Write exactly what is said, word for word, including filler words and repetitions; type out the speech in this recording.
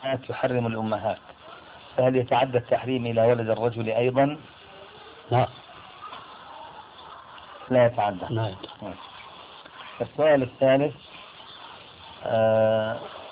الأمهات يحرم الأمهات، فهل يتعدى التحريم إلى ولد الرجل أيضا؟ لا لا يتعدى. لا يتعدى. السؤال الثالث، آه